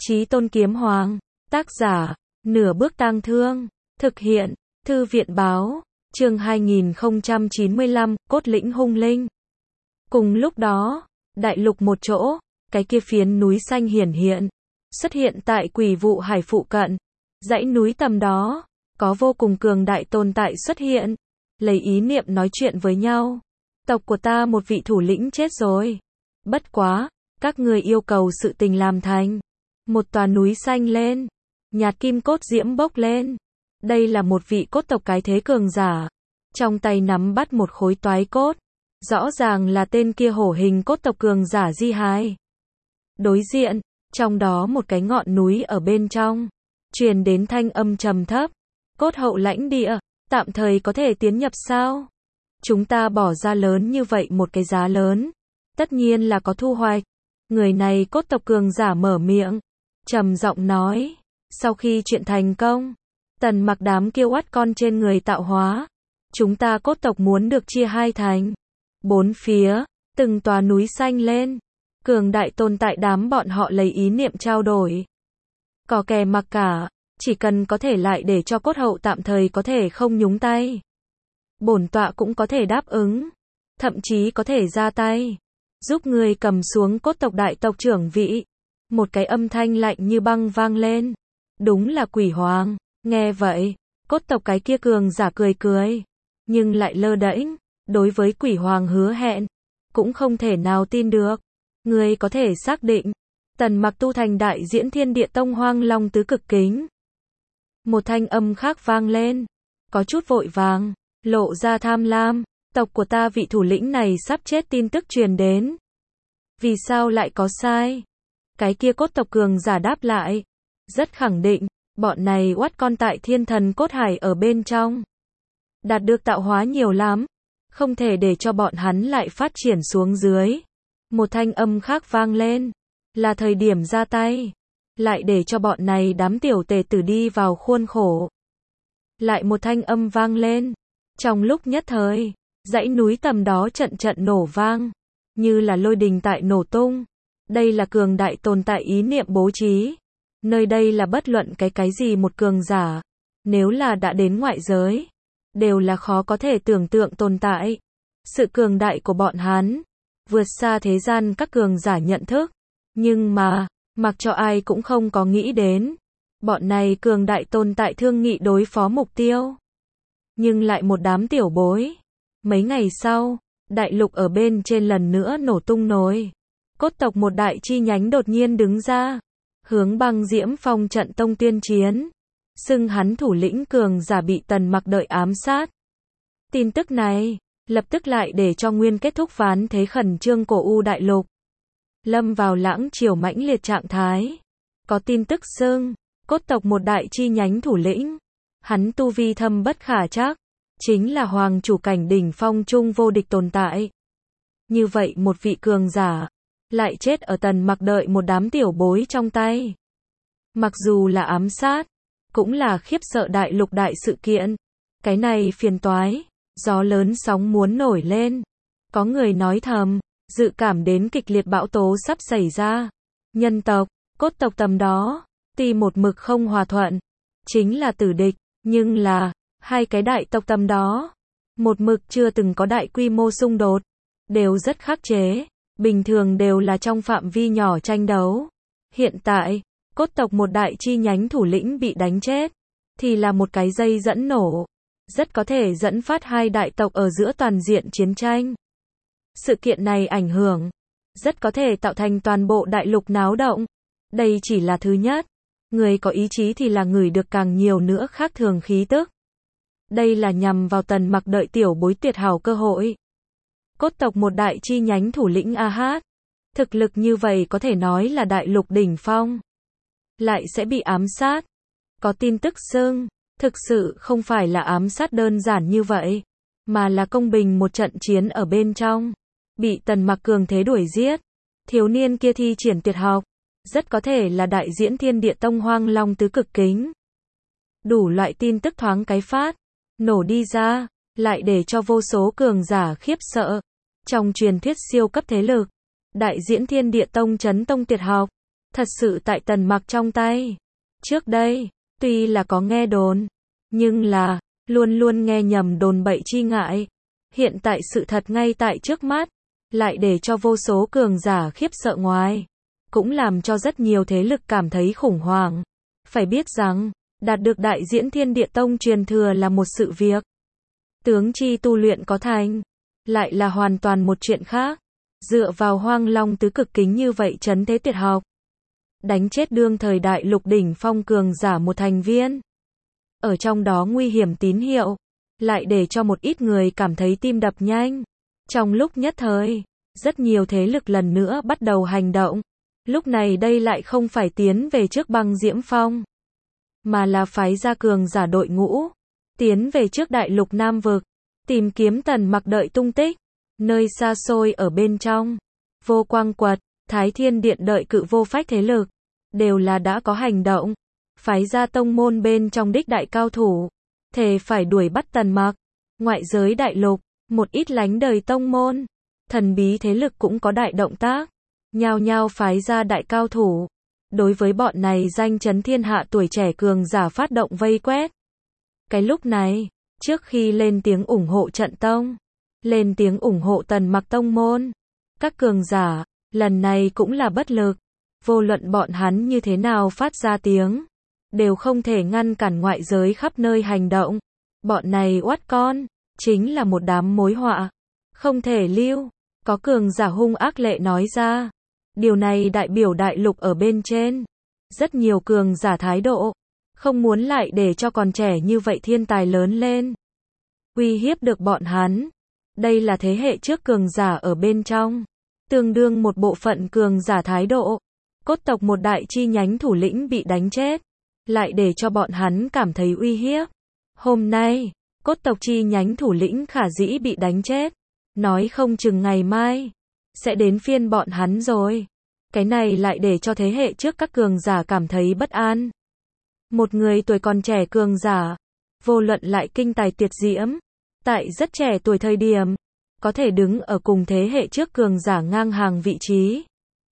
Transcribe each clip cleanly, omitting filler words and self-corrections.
Chí Tôn Kiếm Hoàng. Tác giả, Nửa Bước Tang Thương. Thực hiện, Thư viện báo. Chương 2095, Cốt Lĩnh Hung Linh. Cùng lúc đó, đại lục một chỗ, cái kia phiến núi xanh hiển hiện, xuất hiện tại Quỷ Vụ Hải phụ cận. Dãy núi tầm đó, có vô cùng cường đại tồn tại xuất hiện, lấy ý niệm nói chuyện với nhau. Tộc của ta một vị thủ lĩnh chết rồi. Bất quá, các người yêu cầu sự tình làm thành. Một tòa núi xanh lên, nhạt kim cốt diễm bốc lên. Đây là một vị cốt tộc cái thế cường giả, trong tay nắm bắt một khối toái cốt. Rõ ràng là tên kia hổ hình cốt tộc cường giả Di Hai. Đối diện, trong đó một cái ngọn núi ở bên trong, truyền đến thanh âm trầm thấp. Cốt hậu lãnh địa, tạm thời có thể tiến nhập sao? Chúng ta bỏ ra lớn như vậy một cái giá lớn, tất nhiên là có thu hoạch. Người này cốt tộc cường giả mở miệng, trầm giọng nói, sau khi chuyện thành công, Tần Mặc đám kiêu oắt con trên người tạo hóa, chúng ta cốt tộc muốn được chia hai thành. Bốn phía, từng tòa núi xanh lên, cường đại tồn tại đám bọn họ lấy ý niệm trao đổi. Có kè mặc cả, chỉ cần có thể lại để cho cốt hậu tạm thời có thể không nhúng tay. Bổn tọa cũng có thể đáp ứng, thậm chí có thể ra tay, giúp người cầm xuống cốt tộc đại tộc trưởng vị. Một cái âm thanh lạnh như băng vang lên. Đúng là Quỷ Hoàng. Nghe vậy, cốt tộc cái kia cường giả cười cười, nhưng lại lơ đễnh, đối với Quỷ Hoàng hứa hẹn, cũng không thể nào tin được. Người có thể xác định, Tần Mặc tu thành đại diễn Thiên Địa Tông Hoang Long tứ cực kính. Một thanh âm khác vang lên, có chút vội vàng, lộ ra tham lam. Tộc của ta vị thủ lĩnh này sắp chết tin tức truyền đến. Vì sao lại có sai? Cái kia cốt tộc cường giả đáp lại, rất khẳng định, bọn này oắt con tại Thiên Thần Cốt Hải ở bên trong, đạt được tạo hóa nhiều lắm, không thể để cho bọn hắn lại phát triển xuống dưới. Một thanh âm khác vang lên, là thời điểm ra tay, lại để cho bọn này đám tiểu tể tử đi vào khuôn khổ. Lại một thanh âm vang lên, trong lúc nhất thời, dãy núi tầm đó trận trận nổ vang, như là lôi đình tại nổ tung. Đây là cường đại tồn tại ý niệm bố trí. Nơi đây là bất luận cái gì một cường giả, nếu là đã đến ngoại giới, đều là khó có thể tưởng tượng tồn tại. Sự cường đại của bọn hắn, vượt xa thế gian các cường giả nhận thức. Nhưng mà, mặc cho ai cũng không có nghĩ đến, bọn này cường đại tồn tại thương nghị đối phó mục tiêu. Nhưng lại một đám tiểu bối. Mấy ngày sau, đại lục ở bên trên lần nữa nổ tung nồi. Cốt tộc một đại chi nhánh đột nhiên đứng ra, hướng Băng Diễm Phong trận tông tuyên chiến, xưng hắn thủ lĩnh cường giả bị Tần Mặc đợi ám sát. Tin tức này, lập tức lại để cho nguyên kết thúc ván thế khẩn trương của U đại lục. Lâm vào lãng chiều mãnh liệt trạng thái. Có tin tức xưng, cốt tộc một đại chi nhánh thủ lĩnh, hắn tu vi thâm bất khả trắc, chính là hoàng chủ cảnh đỉnh phong trung vô địch tồn tại. Như vậy một vị cường giả, lại chết ở Tần Mặc đợi một đám tiểu bối trong tay. Mặc dù là ám sát, cũng là khiếp sợ đại lục đại sự kiện. Cái này phiền toái, gió lớn sóng muốn nổi lên. Có người nói thầm, dự cảm đến kịch liệt bão tố sắp xảy ra. Nhân tộc, cốt tộc tầm đó, tuy một mực không hòa thuận, chính là tử địch, nhưng là, hai cái đại tộc tầm đó, một mực chưa từng có đại quy mô xung đột, đều rất khắc chế. Bình thường đều là trong phạm vi nhỏ tranh đấu. Hiện tại, cốt tộc một đại chi nhánh thủ lĩnh bị đánh chết, thì là một cái dây dẫn nổ, rất có thể dẫn phát hai đại tộc ở giữa toàn diện chiến tranh. Sự kiện này ảnh hưởng, rất có thể tạo thành toàn bộ đại lục náo động. Đây chỉ là thứ nhất. Người có ý chí thì là ngửi được càng nhiều nữa khác thường khí tức. Đây là nhằm vào Tần Mặc đợi tiểu bối tuyệt hảo cơ hội. Cốt tộc một đại chi nhánh thủ lĩnh A-hát. Thực lực như vậy có thể nói là đại lục đỉnh phong. Lại sẽ bị ám sát. Có tin tức xưng, thực sự không phải là ám sát đơn giản như vậy, mà là công bình một trận chiến ở bên trong. Bị Tần Mặc cường thế đuổi giết. Thiếu niên kia thi triển tuyệt học, rất có thể là đại diễn Thiên Địa Tông Hoang Long tứ cực kính. Đủ loại tin tức thoáng cái phát, nổ đi ra, lại để cho vô số cường giả khiếp sợ. Trong truyền thuyết siêu cấp thế lực, đại diễn Thiên Địa Tông chấn tông tuyệt học, thật sự tại Tần Mặc trong tay. Trước đây, tuy là có nghe đồn, nhưng là, luôn luôn nghe nhầm đồn bậy chi ngại. Hiện tại sự thật ngay tại trước mắt, lại để cho vô số cường giả khiếp sợ ngoài, cũng làm cho rất nhiều thế lực cảm thấy khủng hoảng. Phải biết rằng, đạt được đại diễn Thiên Địa Tông truyền thừa là một sự việc. Tướng chi tu luyện có thành, lại là hoàn toàn một chuyện khác. Dựa vào Hoang Long tứ cực kính như vậy trấn thế tuyệt học, đánh chết đương thời đại lục đỉnh phong cường giả một thành viên. Ở trong đó nguy hiểm tín hiệu, lại để cho một ít người cảm thấy tim đập nhanh. Trong lúc nhất thời, rất nhiều thế lực lần nữa bắt đầu hành động. Lúc này đây lại không phải tiến về trước băng diễm phong, mà là phái ra cường giả đội ngũ, tiến về trước đại lục Nam Vực, tìm kiếm Tần Mặc đợi tung tích. Nơi xa xôi ở bên trong, Vô Quang Quật, Thái Thiên Điện đợi cự vô phách thế lực, đều là đã có hành động, phái ra tông môn bên trong đích đại cao thủ, thề phải đuổi bắt Tần Mặc. Ngoại giới đại lục, một ít lánh đời tông môn, thần bí thế lực cũng có đại động tác, nhao nhao phái ra đại cao thủ, đối với bọn này danh chấn thiên hạ tuổi trẻ cường giả phát động vây quét. Cái lúc này, trước khi lên tiếng ủng hộ trận tông, lên tiếng ủng hộ Tần Mặc tông môn, các cường giả, lần này cũng là bất lực. Vô luận bọn hắn như thế nào phát ra tiếng, đều không thể ngăn cản ngoại giới khắp nơi hành động. Bọn này oát con, chính là một đám mối họa, không thể lưu. Có cường giả hung ác lệ nói ra. Điều này đại biểu đại lục ở bên trên. Rất nhiều cường giả thái độ, không muốn lại để cho còn trẻ như vậy thiên tài lớn lên, uy hiếp được bọn hắn. Đây là thế hệ trước cường giả ở bên trong, tương đương một bộ phận cường giả thái độ. Cốt tộc một đại chi nhánh thủ lĩnh bị đánh chết, lại để cho bọn hắn cảm thấy uy hiếp. Hôm nay, cốt tộc chi nhánh thủ lĩnh khả dĩ bị đánh chết, nói không chừng ngày mai sẽ đến phiên bọn hắn rồi. Cái này lại để cho thế hệ trước các cường giả cảm thấy bất an. Một người tuổi còn trẻ cường giả, vô luận lại kinh tài tuyệt diễm, tại rất trẻ tuổi thời điểm, có thể đứng ở cùng thế hệ trước cường giả ngang hàng vị trí,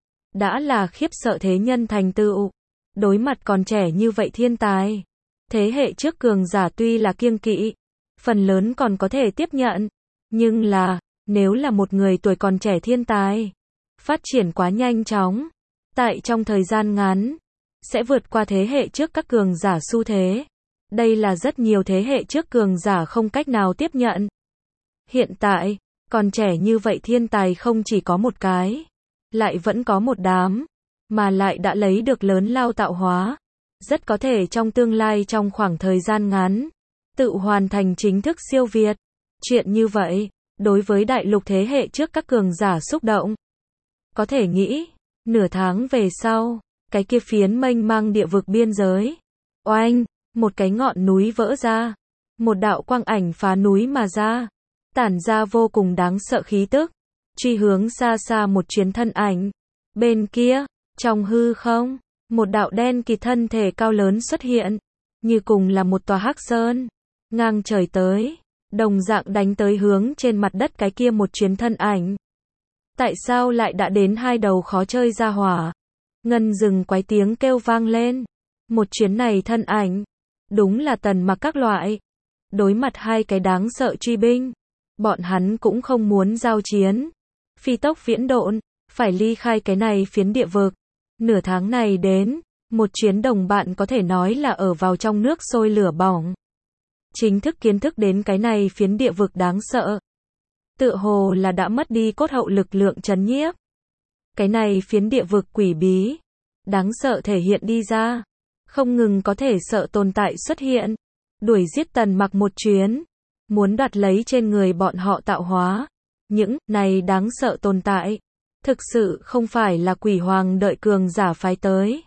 đã là khiếp sợ thế nhân thành tựu. Đối mặt còn trẻ như vậy thiên tài, thế hệ trước cường giả tuy là kiêng kỵ, phần lớn còn có thể tiếp nhận, nhưng là, nếu là một người tuổi còn trẻ thiên tài, phát triển quá nhanh chóng, tại trong thời gian ngắn, sẽ vượt qua thế hệ trước các cường giả xu thế. Đây là rất nhiều thế hệ trước cường giả không cách nào tiếp nhận. Hiện tại, còn trẻ như vậy thiên tài không chỉ có một cái, lại vẫn có một đám, mà lại đã lấy được lớn lao tạo hóa. Rất có thể trong tương lai trong khoảng thời gian ngắn, tự hoàn thành chính thức siêu việt. Chuyện như vậy, đối với đại lục thế hệ trước các cường giả xúc động. Có thể nghĩ, nửa tháng về sau, cái kia phiến mênh mang địa vực biên giới. Oanh, một cái ngọn núi vỡ ra. Một đạo quang ảnh phá núi mà ra. Tản ra vô cùng đáng sợ khí tức. Truy hướng xa xa một chuyến thân ảnh. Bên kia, trong hư không, một đạo đen kịt thân thể cao lớn xuất hiện. Như cùng là một tòa hắc sơn. Ngang trời tới. Đồng dạng đánh tới hướng trên mặt đất cái kia một chuyến thân ảnh. Tại sao lại đã đến hai đầu khó chơi ra hỏa? Ngân rừng quái tiếng kêu vang lên. Một chuyến này thân ảnh, đúng là Tần Mặc các loại. Đối mặt hai cái đáng sợ truy binh, bọn hắn cũng không muốn giao chiến. Phi tốc viễn độn, phải ly khai cái này phiến địa vực. Nửa tháng này đến, một chuyến đồng bạn có thể nói là ở vào trong nước sôi lửa bỏng. Chính thức kiến thức đến cái này phiến địa vực đáng sợ. Tựa hồ là đã mất đi cốt hậu lực lượng trấn nhiếp. Cái này phiến địa vực quỷ bí, đáng sợ thể hiện đi ra. Không ngừng có thể sợ tồn tại xuất hiện. Đuổi giết Tần Mặc một chuyến. Muốn đoạt lấy trên người bọn họ tạo hóa. Những này đáng sợ tồn tại. Thực sự không phải là quỷ hoàng đợi cường giả phái tới.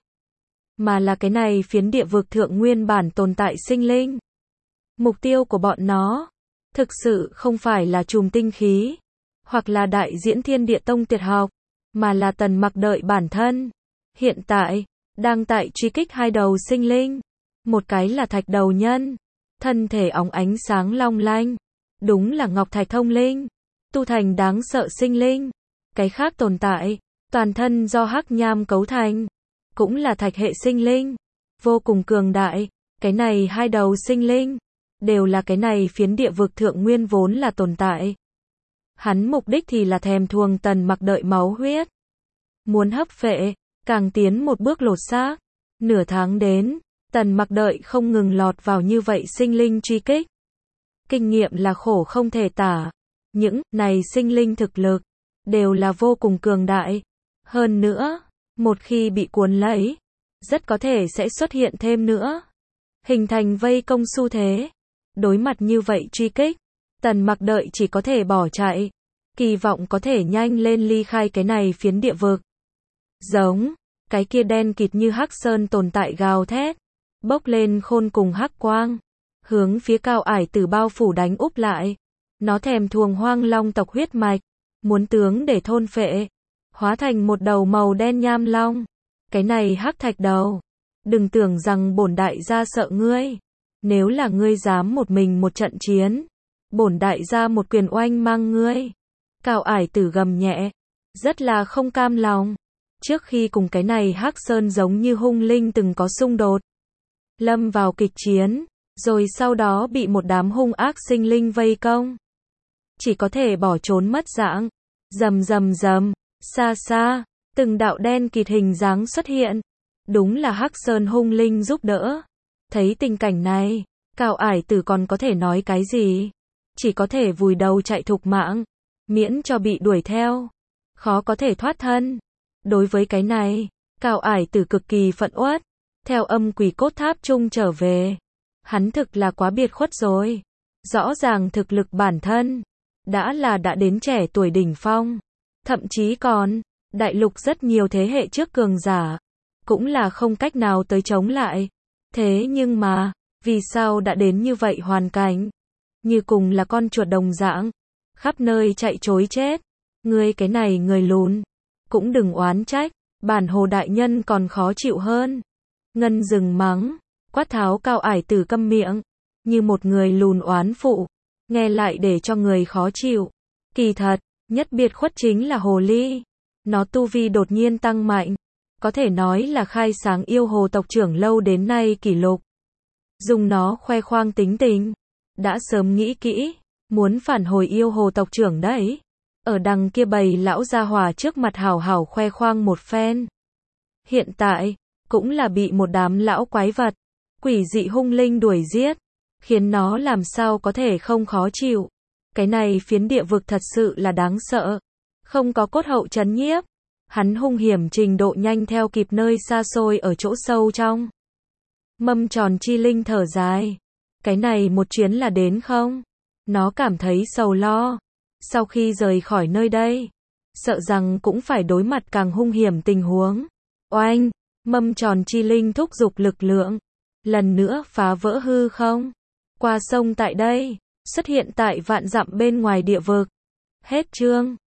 Mà là cái này phiến địa vực thượng nguyên bản tồn tại sinh linh. Mục tiêu của bọn nó, thực sự không phải là chùm tinh khí, hoặc là đại diễn Thiên Địa Tông tuyệt học, mà là Tần Mặc đợi bản thân. Hiện tại, đang tại truy kích hai đầu sinh linh. Một cái là thạch đầu nhân, thân thể óng ánh sáng long lanh, đúng là ngọc thạch thông linh, tu thành đáng sợ sinh linh. Cái khác tồn tại, toàn thân do hắc nham cấu thành, cũng là thạch hệ sinh linh, vô cùng cường đại. Cái này hai đầu sinh linh, đều là cái này phiến địa vực thượng nguyên vốn là tồn tại. Hắn mục đích thì là thèm thuồng Tần Mặc đợi máu huyết. Muốn hấp phệ, càng tiến một bước lột xác. Nửa tháng đến, Tần Mặc đợi không ngừng lọt vào như vậy sinh linh truy kích. Kinh nghiệm là khổ không thể tả. Những này sinh linh thực lực, đều là vô cùng cường đại. Hơn nữa, một khi bị cuốn lấy, rất có thể sẽ xuất hiện thêm nữa. Hình thành vây công xu thế. Đối mặt như vậy truy kích, Tần Mặc đợi chỉ có thể bỏ chạy. Kỳ vọng có thể nhanh lên ly khai cái này phiến địa vực. Giống, cái kia đen kịt như hắc sơn tồn tại gào thét. Bốc lên khôn cùng hắc quang. Hướng phía Cao Ải Tử bao phủ đánh úp lại. Nó thèm thuồng Hoang Long tộc huyết mạch. Muốn tướng để thôn phệ. Hóa thành một đầu màu đen nham long. Cái này hắc thạch đầu. Đừng tưởng rằng bổn đại gia sợ ngươi. Nếu là ngươi dám một mình một trận chiến, bổn đại gia một quyền oanh mang ngươi. Cao Ải Tử gầm nhẹ, rất là không cam lòng. Trước khi cùng cái này hắc sơn giống như hung linh từng có xung đột, lâm vào kịch chiến, rồi sau đó bị một đám hung ác sinh linh vây công. Chỉ có thể bỏ trốn mất dạng. Rầm rầm rầm, xa xa, từng đạo đen kịt hình dáng xuất hiện. Đúng là hắc sơn hung linh giúp đỡ. Thấy tình cảnh này, Cao Ải Tử còn có thể nói cái gì? Chỉ có thể vùi đầu chạy thục mạng, miễn cho bị đuổi theo. Khó có thể thoát thân. Đối với cái này, Cao Ải Tử cực kỳ phẫn uất. Theo âm quỷ cốt tháp chung trở về. Hắn thực là quá biệt khuất rồi. Rõ ràng thực lực bản thân đã đến trẻ tuổi đỉnh phong. Thậm chí còn, đại lục rất nhiều thế hệ trước cường giả. Cũng là không cách nào tới chống lại. Thế nhưng mà, vì sao đã đến như vậy hoàn cảnh? Như cùng là con chuột đồng dạng. Khắp nơi chạy trối chết. Ngươi cái này người lùn. Cũng đừng oán trách. Bản Hồ đại nhân còn khó chịu hơn. Ngân dừng mắng. Quát tháo Cao Ải Tử câm miệng. Như một người lùn oán phụ. Nghe lại để cho người khó chịu. Kỳ thật, nhất biệt khuất chính là hồ ly. Nó tu vi đột nhiên tăng mạnh. Có thể nói là khai sáng yêu hồ tộc trưởng lâu đến nay kỷ lục. Dùng nó khoe khoang tính tình. Đã sớm nghĩ kỹ. Muốn phản hồi yêu hồ tộc trưởng đấy. Ở đằng kia bầy lão gia hỏa trước mặt hảo hảo khoe khoang một phen. Hiện tại, cũng là bị một đám lão quái vật, quỷ dị hung linh đuổi giết. Khiến nó làm sao có thể không khó chịu. Cái này phiến địa vực thật sự là đáng sợ. Không có cốt hậu trấn nhiếp. Hắn hung hiểm trình độ nhanh theo kịp nơi xa xôi ở chỗ sâu trong. Mâm tròn chi linh thở dài. Cái này một chuyến là đến không? Nó cảm thấy sầu lo. Sau khi rời khỏi nơi đây, sợ rằng cũng phải đối mặt càng hung hiểm tình huống. Oanh, mâm tròn chi linh thúc giục lực lượng. Lần nữa phá vỡ hư không. Qua sông tại đây, xuất hiện tại vạn dặm bên ngoài địa vực. Hết chương.